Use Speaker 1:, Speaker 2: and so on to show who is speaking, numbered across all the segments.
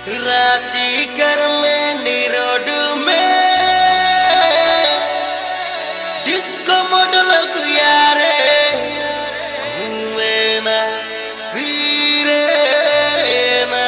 Speaker 1: रांची कर में निरोड में डिस्को मॉडल यारे घूमे ना फिरे ना।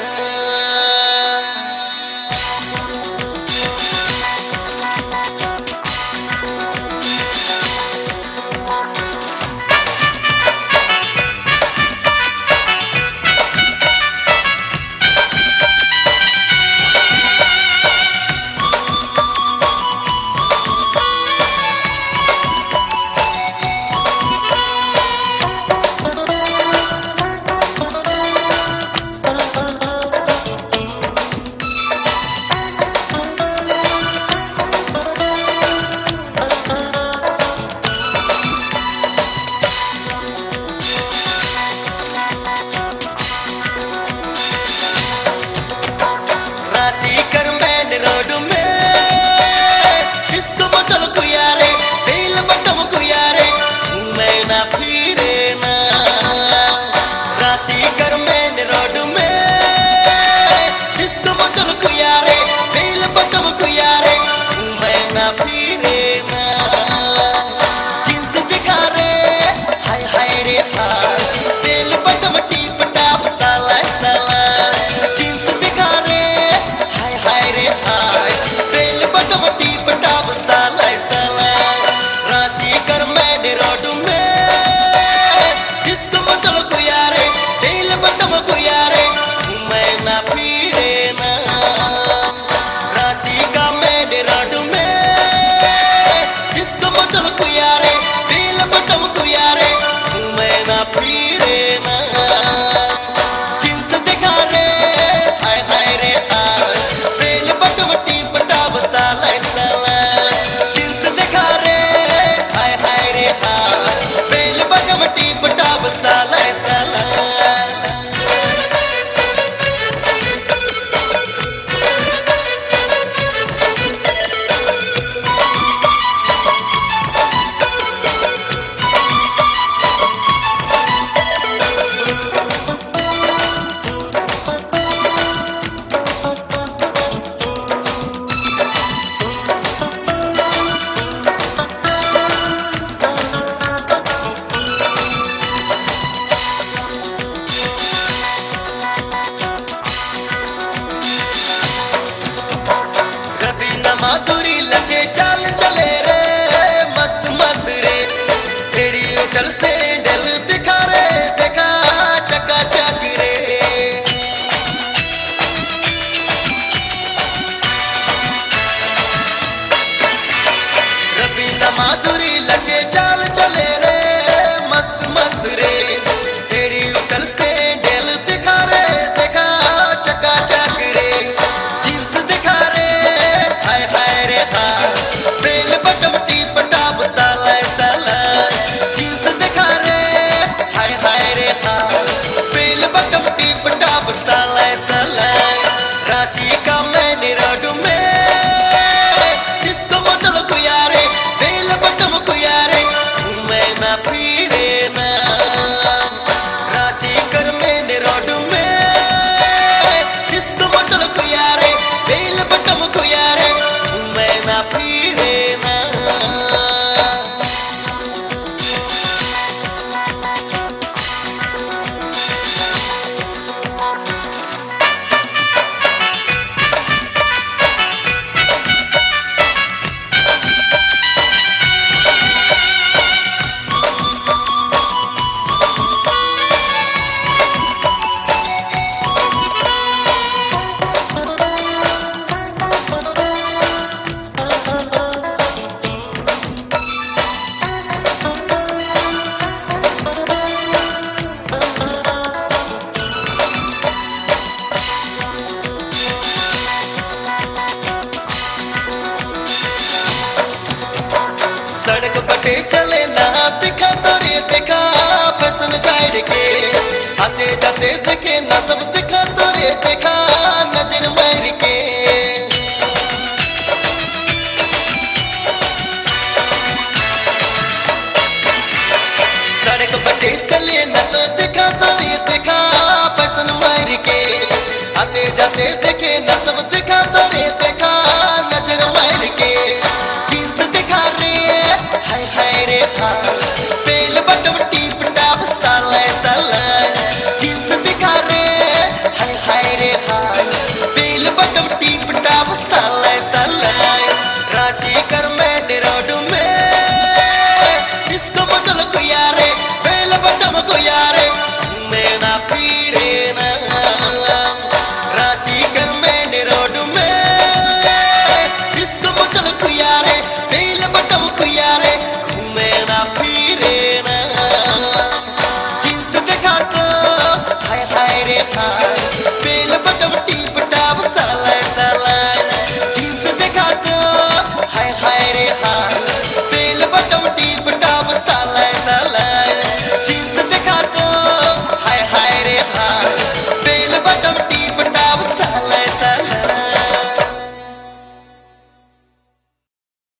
Speaker 1: रांची कर मेन रोड में डिस्को मॉडल यारे बेल बटम यारे घूमे ना फिरे ना। रांची कर मेन रोड में डिस्को मॉडल यारे बेल बटम यारे घूमे ना फिरे ना। जींस दिखा रे हाय हाय रे हाय बेल बटम टीप टाप साला साला। जींस दिखा रे हाय हाय रे हाय बेल बटम टीप टाप साला साला। रांची कर मेन रोड में डिस्को मॉडल यारे बेल बटम यारे घूमे ना